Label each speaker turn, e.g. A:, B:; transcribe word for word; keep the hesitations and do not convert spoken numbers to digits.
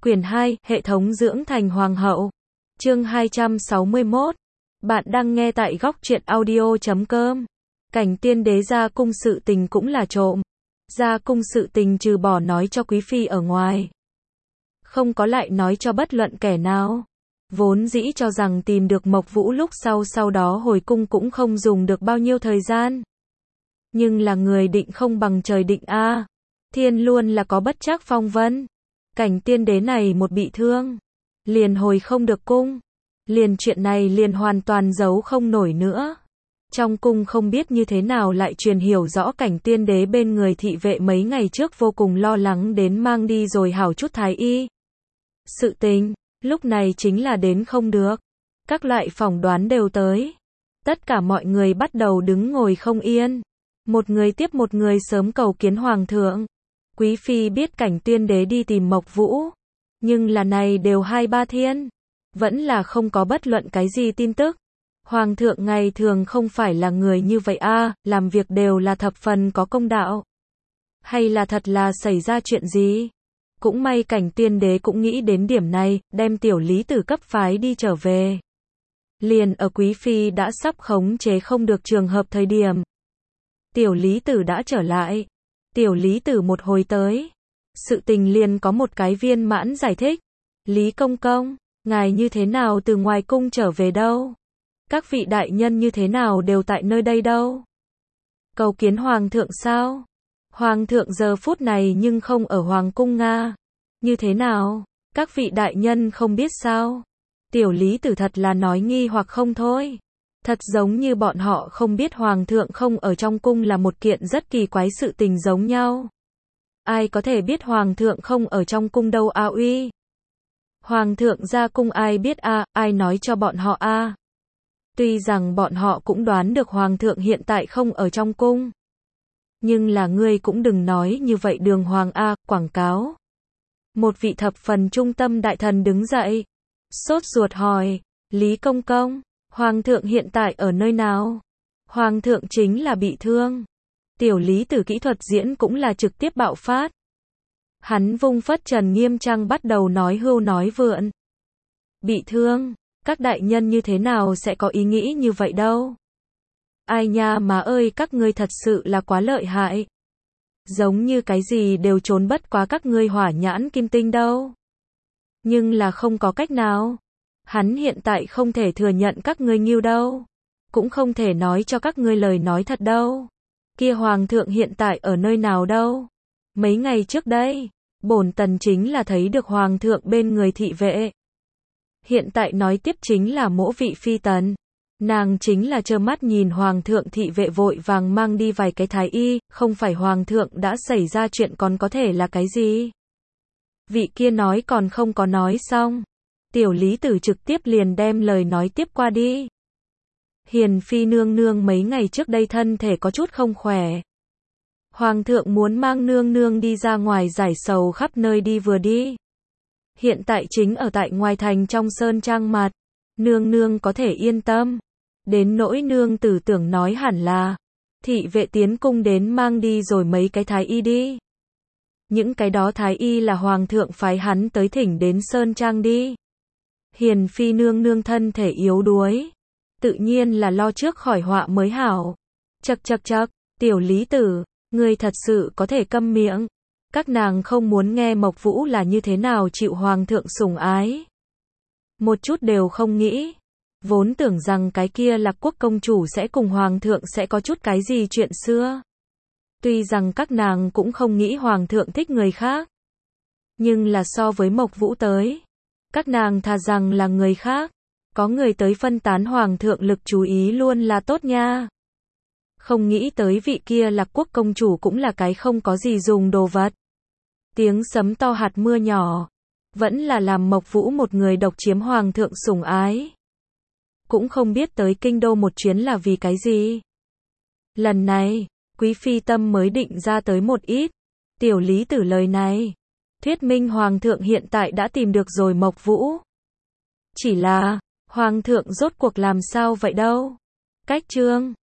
A: Quyển hai, Hệ thống dưỡng thành hoàng hậu. Chương hai trăm sáu mươi mốt. Bạn đang nghe tại góc truyện audio chấm com. Cảnh tiên đế ra cung sự tình cũng là trộm. Ra cung sự tình trừ bỏ nói cho quý phi ở ngoài, không có lại nói cho bất luận kẻ nào. Vốn dĩ cho rằng tìm được Mộc Vũ lúc sau sau đó hồi cung cũng không dùng được bao nhiêu thời gian. Nhưng là người định không bằng trời định a. Thiên luôn là có bất trắc phong vân. Cảnh tiên đế này một bị thương, liền hồi không được cung. Liền chuyện này liền hoàn toàn giấu không nổi nữa. Trong cung không biết như thế nào lại truyền hiểu rõ cảnh tiên đế bên người thị vệ mấy ngày trước vô cùng lo lắng đến mang đi rồi hảo chút thái y. Sự tình, lúc này chính là đến không được. Các loại phỏng đoán đều tới. Tất cả mọi người bắt đầu đứng ngồi không yên. Một người tiếp một người sớm cầu kiến hoàng thượng. Quý phi biết cảnh tiên đế đi tìm Mộc Vũ, nhưng là này đều hai ba thiên, vẫn là không có bất luận cái gì tin tức. Hoàng thượng ngày thường không phải là người như vậy a, làm việc đều là thập phần có công đạo. Hay là thật là xảy ra chuyện gì? Cũng may cảnh tiên đế cũng nghĩ đến điểm này, đem tiểu lý tử cấp phái đi trở về. Liền ở quý phi đã sắp khống chế không được trường hợp thời điểm, tiểu lý tử đã trở lại. Tiểu lý tử một hồi tới, sự tình liền có một cái viên mãn giải thích. Lý công công, ngài như thế nào từ ngoài cung trở về đâu? Các vị đại nhân như thế nào đều tại nơi đây đâu? Cầu kiến hoàng thượng sao? Hoàng thượng giờ phút này nhưng không ở hoàng cung Nga. Như thế nào? Các vị đại nhân không biết sao? Tiểu lý tử thật là nói nghi hoặc không thôi. Thật giống như bọn họ không biết hoàng thượng không ở trong cung là một kiện rất kỳ quái sự tình giống nhau. Ai có thể biết hoàng thượng không ở trong cung đâu a uy? Hoàng thượng ra cung ai biết a, ai nói cho bọn họ a? Tuy rằng bọn họ cũng đoán được hoàng thượng hiện tại không ở trong cung. Nhưng là ngươi cũng đừng nói như vậy đường hoàng a, quảng cáo. Một vị thập phần trung tâm đại thần đứng dậy, sốt ruột hỏi, Lý công công, hoàng thượng hiện tại ở nơi nào? Hoàng thượng chính là bị thương. Tiểu lý tử kỹ thuật diễn cũng là trực tiếp bạo phát. Hắn vung phất trần nghiêm trang bắt đầu nói hưu nói vượn. Bị thương, các đại nhân như thế nào sẽ có ý nghĩ như vậy đâu? Ai nha má ơi, các ngươi thật sự là quá lợi hại. Giống như cái gì đều trốn bất quá các ngươi hỏa nhãn kim tinh đâu. Nhưng là không có cách nào. Hắn hiện tại không thể thừa nhận các ngươi nghiêu đâu. Cũng không thể nói cho các ngươi lời nói thật đâu. Kia hoàng thượng hiện tại ở nơi nào đâu? Mấy ngày trước đây, bổn tần chính là thấy được hoàng thượng bên người thị vệ. Hiện tại nói tiếp chính là mỗ vị phi tần. Nàng chính là trơ mắt nhìn hoàng thượng thị vệ vội vàng mang đi vài cái thái y, không phải hoàng thượng đã xảy ra chuyện còn có thể là cái gì? Vị kia nói còn không có nói xong. Tiểu lý tử trực tiếp liền đem lời nói tiếp qua đi. Hiền phi nương nương mấy ngày trước đây thân thể có chút không khỏe. Hoàng thượng muốn mang nương nương đi ra ngoài giải sầu khắp nơi đi vừa đi. Hiện tại chính ở tại ngoài thành trong sơn trang mặt. Nương nương có thể yên tâm. Đến nỗi nương tử tưởng nói hẳn là thị vệ tiến cung đến mang đi rồi mấy cái thái y đi. Những cái đó thái y là hoàng thượng phái hắn tới thỉnh đến sơn trang đi. Hiền phi nương nương thân thể yếu đuối, tự nhiên là lo trước khỏi họa mới hảo. Chậc chậc chậc, tiểu lý tử, ngươi thật sự có thể câm miệng. Các nàng không muốn nghe Mộc Vũ là như thế nào chịu hoàng thượng sủng ái. Một chút đều không nghĩ. Vốn tưởng rằng cái kia Lạc Quốc công chủ sẽ cùng hoàng thượng sẽ có chút cái gì chuyện xưa. Tuy rằng các nàng cũng không nghĩ hoàng thượng thích người khác. Nhưng là so với Mộc Vũ tới, các nàng thà rằng là người khác. Có người tới phân tán hoàng thượng lực chú ý luôn là tốt nha. Không nghĩ tới vị kia Lạc Quốc công chủ cũng là cái không có gì dùng đồ vật. Tiếng sấm to hạt mưa nhỏ, vẫn là làm Mộc Vũ một người độc chiếm hoàng thượng sủng ái. Cũng không biết tới kinh đô một chuyến là vì cái gì. Lần này, quý phi tâm mới định ra tới một ít. Tiểu lý tử lời này, thuyết minh hoàng thượng hiện tại đã tìm được rồi Mộc Vũ. Chỉ là, hoàng thượng rốt cuộc làm sao vậy đâu? Cách chương